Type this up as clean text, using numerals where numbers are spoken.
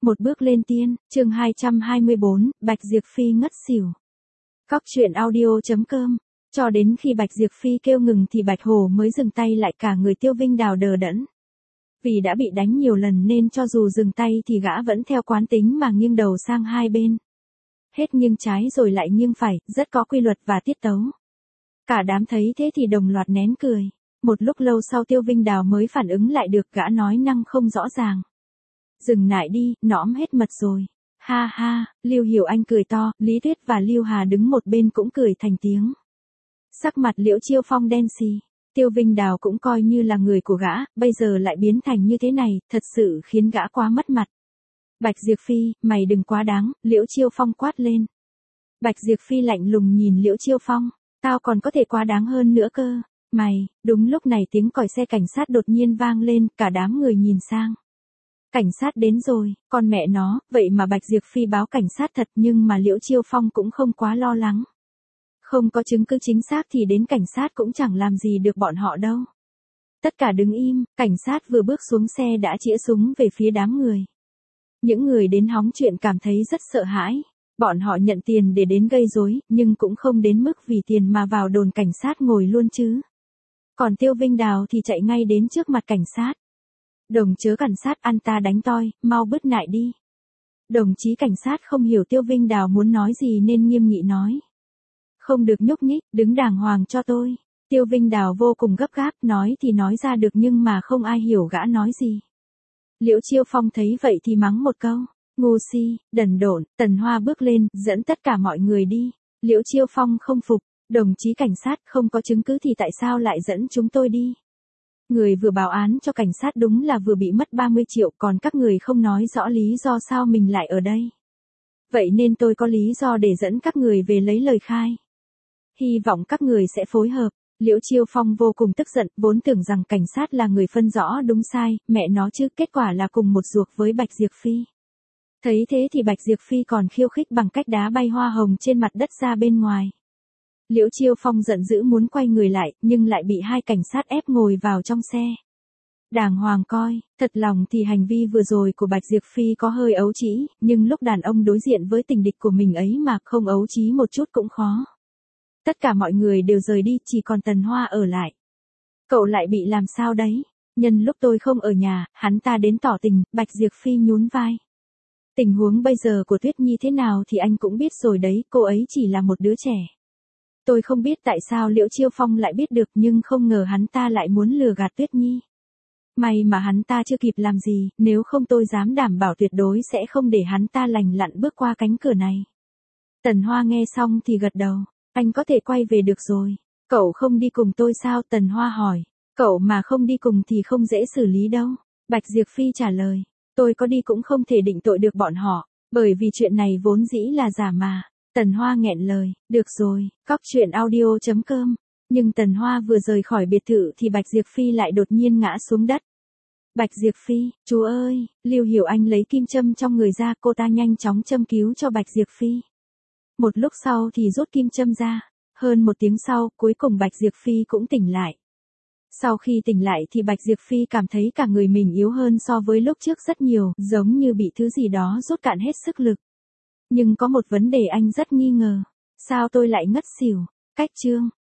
Một bước lên tiên, chương 224, Bạch Diệp Phi ngất xỉu. Cóc truyện audio.com. Cho đến khi Bạch Diệp Phi kêu ngừng thì Bạch Hồ mới dừng tay lại, cả người Tiêu Vinh Đào đờ đẫn. Vì đã bị đánh nhiều lần nên cho dù dừng tay thì gã vẫn theo quán tính mà nghiêng đầu sang hai bên. Hết nghiêng trái rồi lại nghiêng phải, rất có quy luật và tiết tấu. Cả đám thấy thế thì đồng loạt nén cười. Một lúc lâu sau Tiêu Vinh Đào mới phản ứng lại được, gã nói năng không rõ ràng. Dừng lại đi, nõm hết mật rồi. Ha ha, Lưu Hiểu Anh cười to, Lý Tuyết và Lưu Hà đứng một bên cũng cười thành tiếng. Sắc mặt Liễu Chiêu Phong đen xì. Tiêu Vinh Đào cũng coi như là người của gã, bây giờ lại biến thành như thế này, thật sự khiến gã quá mất mặt. Bạch Diệp Phi, mày đừng quá đáng, Liễu Chiêu Phong quát lên. Bạch Diệp Phi lạnh lùng nhìn Liễu Chiêu Phong, tao còn có thể quá đáng hơn nữa cơ. Mày, đúng lúc này tiếng còi xe cảnh sát đột nhiên vang lên, cả đám người nhìn sang. Cảnh sát đến rồi, con mẹ nó, vậy mà Bạch Diệp Phi báo cảnh sát thật, nhưng mà Liễu Chiêu Phong cũng không quá lo lắng. Không có chứng cứ chính xác thì đến cảnh sát cũng chẳng làm gì được bọn họ đâu. Tất cả đứng im, cảnh sát vừa bước xuống xe đã chĩa súng về phía đám người. Những người đến hóng chuyện cảm thấy rất sợ hãi. Bọn họ nhận tiền để đến gây rối, nhưng cũng không đến mức vì tiền mà vào đồn cảnh sát ngồi luôn chứ. Còn Tiêu Vinh Đào thì chạy ngay đến trước mặt cảnh sát. Đồng chớ cảnh sát, ăn ta đánh toi, mau bứt nại đi. Đồng chí cảnh sát không hiểu Tiêu Vinh Đào muốn nói gì nên nghiêm nghị nói. Không được nhúc nhích, đứng đàng hoàng cho tôi. Tiêu Vinh Đào vô cùng gấp gáp, nói thì nói ra được nhưng mà không ai hiểu gã nói gì. Liễu Chiêu Phong thấy vậy thì mắng một câu. Ngu si, đần độn. Tần Hoa bước lên, dẫn tất cả mọi người đi. Liễu Chiêu Phong không phục. Đồng chí cảnh sát, không có chứng cứ thì tại sao lại dẫn chúng tôi đi? Người vừa báo án cho cảnh sát đúng là vừa bị mất 30 triệu, còn các người không nói rõ lý do sao mình lại ở đây. Vậy nên tôi có lý do để dẫn các người về lấy lời khai. Hy vọng các người sẽ phối hợp. Liễu Chiêu Phong vô cùng tức giận, vốn tưởng rằng cảnh sát là người phân rõ đúng sai, mẹ nó chứ, kết quả là cùng một ruột với Bạch Diệp Phi. Thấy thế thì Bạch Diệp Phi còn khiêu khích bằng cách đá bay hoa hồng trên mặt đất ra bên ngoài. Liễu Chiêu Phong giận dữ muốn quay người lại, nhưng lại bị hai cảnh sát ép ngồi vào trong xe. Đàng hoàng coi, thật lòng thì hành vi vừa rồi của Bạch Diệp Phi có hơi ấu trĩ, nhưng lúc đàn ông đối diện với tình địch của mình ấy mà không ấu trĩ một chút cũng khó. Tất cả mọi người đều rời đi, chỉ còn Tần Hoa ở lại. Cậu lại bị làm sao đấy? Nhân lúc tôi không ở nhà, hắn ta đến tỏ tình, Bạch Diệp Phi nhún vai. Tình huống bây giờ của Tuyết Nhi thế nào thì anh cũng biết rồi đấy, cô ấy chỉ là một đứa trẻ. Tôi không biết tại sao Liễu Chiêu Phong lại biết được, nhưng không ngờ hắn ta lại muốn lừa gạt Tuyết Nhi. May mà hắn ta chưa kịp làm gì, nếu không tôi dám đảm bảo tuyệt đối sẽ không để hắn ta lành lặn bước qua cánh cửa này. Tần Hoa nghe xong thì gật đầu, anh có thể quay về được rồi. Cậu không đi cùng tôi sao? Tần Hoa hỏi. Cậu mà không đi cùng thì không dễ xử lý đâu. Bạch Diệp Phi trả lời. Tôi có đi cũng không thể định tội được bọn họ, bởi vì chuyện này vốn dĩ là giả mà. Tần Hoa nghẹn lời, được rồi, cóc truyện audio.com. Nhưng Tần Hoa vừa rời khỏi biệt thự thì Bạch Diệp Phi lại đột nhiên ngã xuống đất. Bạch Diệp Phi, chú ơi, Lưu Hiểu Anh lấy kim châm trong người ra, cô ta nhanh chóng châm cứu cho Bạch Diệp Phi. Một lúc sau thì rút kim châm ra, hơn một tiếng sau, cuối cùng Bạch Diệp Phi cũng tỉnh lại. Sau khi tỉnh lại thì Bạch Diệp Phi cảm thấy cả người mình yếu hơn so với lúc trước rất nhiều, giống như bị thứ gì đó rút cạn hết sức lực. Nhưng có một vấn đề anh rất nghi ngờ. Sao tôi lại ngất xỉu? Cách chương.